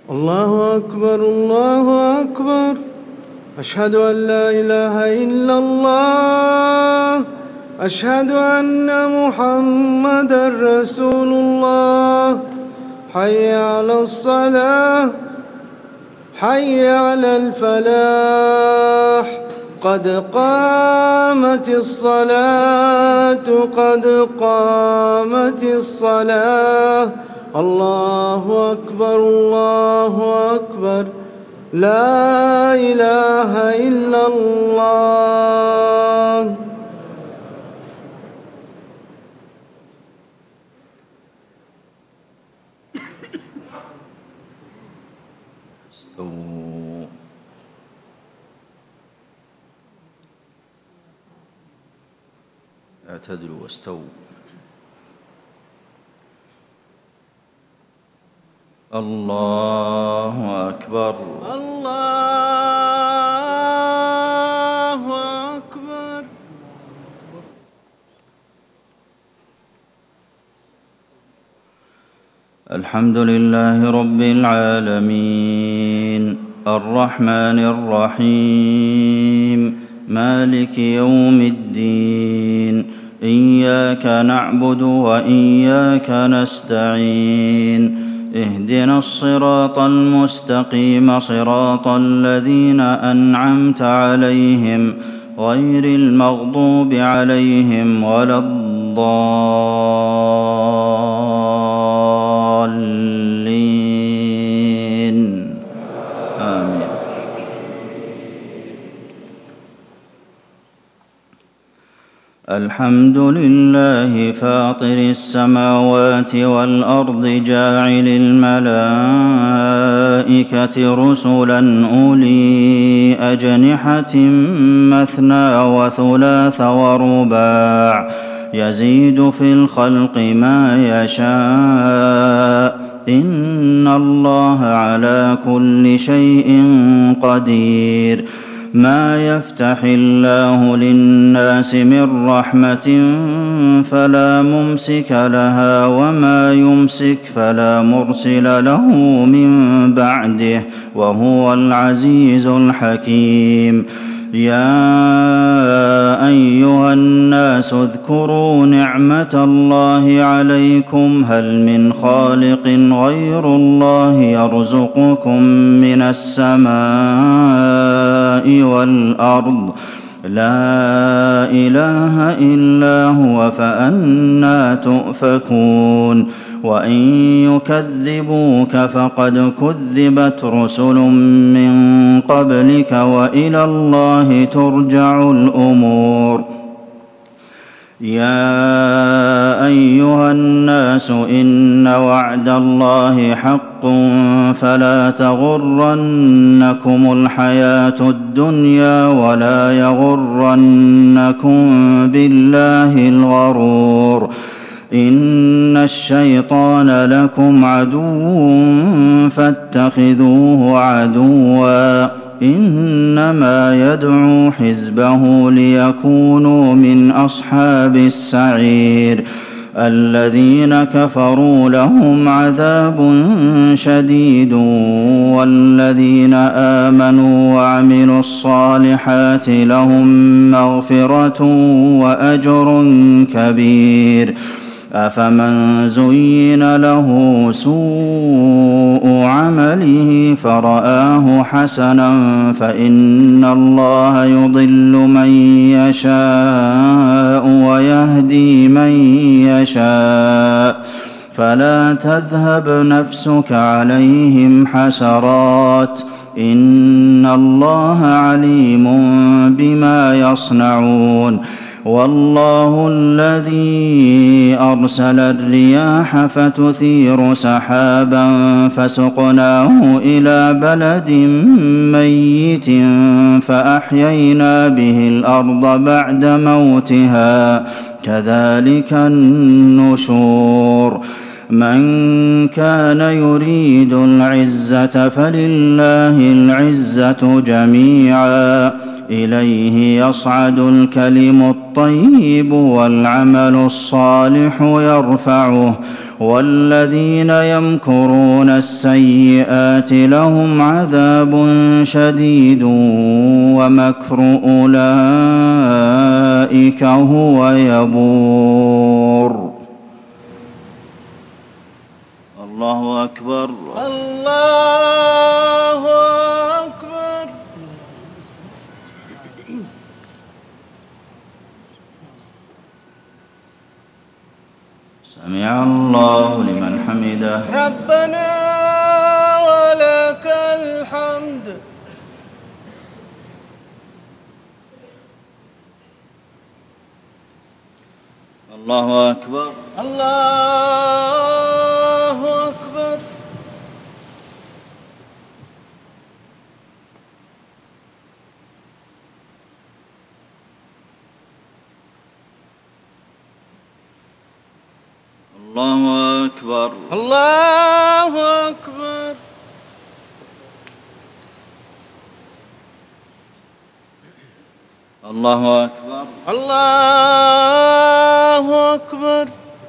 الله أكبر الله أكبر. أشهد أن لا إله إلا الله. أشهد أن محمدًا رسول الله. حي على الصلاة، حي على الفلاح. قد قامت الصلاة، قد قامت الصلاة. الله أكبر الله أكبر. لا إله إلا الله. استووا. اعتدلوا واستووا. الله أكبر الله أكبر. الحمد لله رب العالمين الرحمن الرحيم مالك يوم الدين. إياك نعبد وإياك نستعين. اهدنا الصراط المستقيم صراط الذين أنعمت عليهم غير المغضوب عليهم ولا الضالين. آمين. الحمد لله فاطر السماوات والأرض جاعل الملائكة رسلا أولي أجنحة مثنى وثلاث ورباع يزيد في الخلق ما يشاء إن الله على كل شيء قدير. ما يفتح الله للناس من رحمة فلا ممسك لها وما يمسك فلا مرسل له من بعده وهو العزيز الحكيم. يا أيها الناس اذكروا نعمة الله عليكم هل من خالق غير الله يرزقكم من السماء والأرض لا إله إلا هو فأنى تؤفكون. وإن يكذبوك فقد كذبت رسل من قبلك وإلى الله ترجع الأمور. يا أيها الناس إن وعد الله حق فلا تغرنكم الحياة الدنيا ولا يغرنكم بالله الغرور. إن الشيطان لكم عدو فاتخذوه عدوا إنما يدعو حزبه ليكونوا من أصحاب السعير. الذين كفروا لهم عذاب شديد والذين آمنوا وعملوا الصالحات لهم مغفرة وأجر كبير. أفمن زين له سوء عمله فرآه حسنا فإن الله يضل من يشاء ويهدي من يشاء فلا تذهب نفسك عليهم حسرات إن الله عليم بما يصنعون. والله الذي أرسل الرياح فتثير سحابا فسقناه إلى بلد ميت فأحيينا به الأرض بعد موتها كذلك النشور. من كان يريد العزة فلله العزة جميعا إليه يصعد الكلم الطيب والعمل الصالح يرفعه والذين يمكرون السيئات لهم عذاب شديد ومكر أولئك هو يبور. الله أكبر. الله أكبر. سمع الله لمن حمده. ربنا ولك الحمد. الله أكبر. الله أكبر. الله أكبر. الله أكبر. الله أكبر. الله أكبر.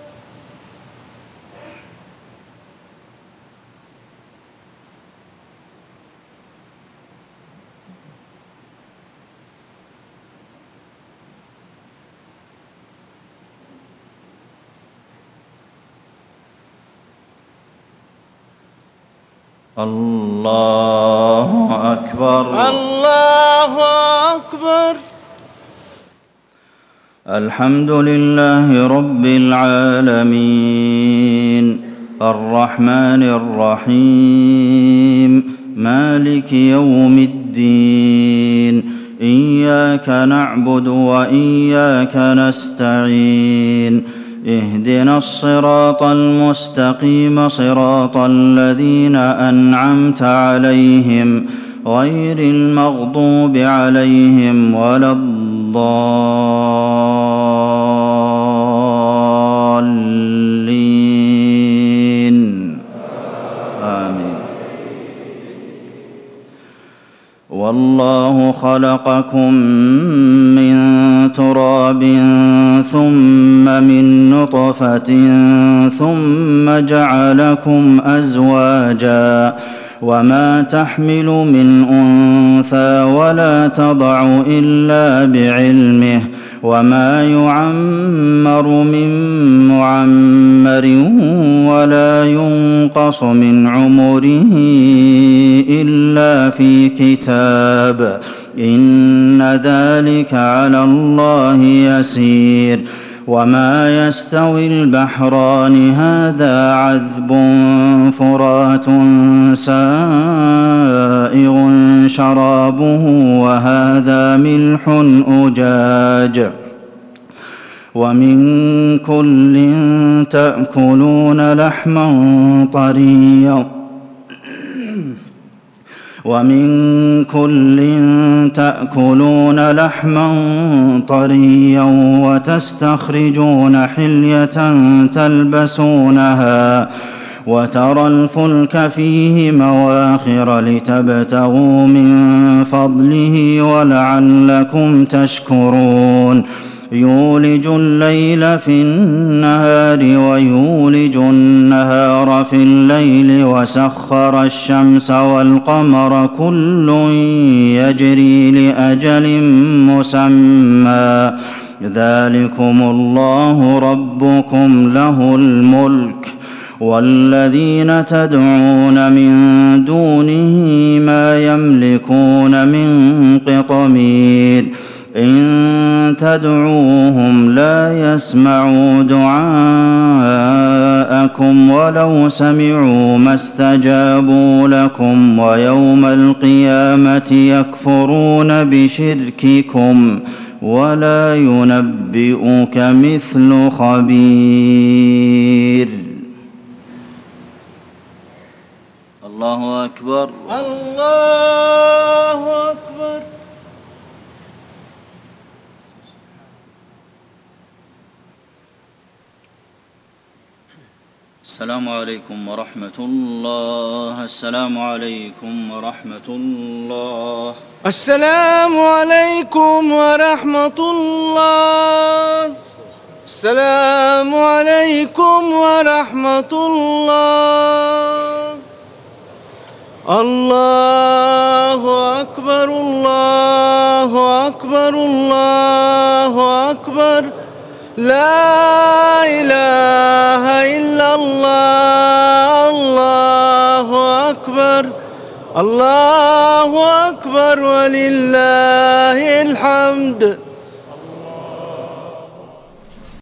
الله أكبر. الله أكبر. الحمد لله رب العالمين الرحمن الرحيم مالك يوم الدين إياك نعبد وإياك نستعين اهدنا الصراط المستقيم صراط الذين أنعمت عليهم غير المغضوب عليهم ولا الضالين آمين. والله خلقكم من تراب ثم من نطفة ثم جعلكم أزواجا وما تحمل من أنثى ولا تضع إلا بعلمه وما يعمر من معمر ولا ينقص من عمره إلا في كتاب إن ذلك على الله يسير. وما يستوي البحران هذا عذب فرات سائغ شرابه وهذا ملح أجاج ومن كل تأكلون لحما طريا وتستخرجون حلية تلبسونها وترى الفلك فيه مواخر لتبتغوا من فضله ولعلكم تشكرون. يولج الليل في النهار ويولج النهار في الليل وسخر الشمس والقمر كل يجري لأجل مسمى ذلكم الله ربكم له الملك والذين تدعون من دونه ما يملكون من قطمير إن تدعوهم لا يسمعوا دعاءكم ولو سمعوا ما استجابوا لكم ويوم القيامة يكفرون بشرككم ولا ينبئك مثل خبير. الله أكبر. الله أكبر. السلام عليكم ورحمة الله. السلام عليكم ورحمة الله. السلام عليكم ورحمة الله. السلام عليكم ورحمة الله. الله أكبر الله أكبر الله أكبر. لا إله إلا الله. الله أكبر الله أكبر ولله الحمد.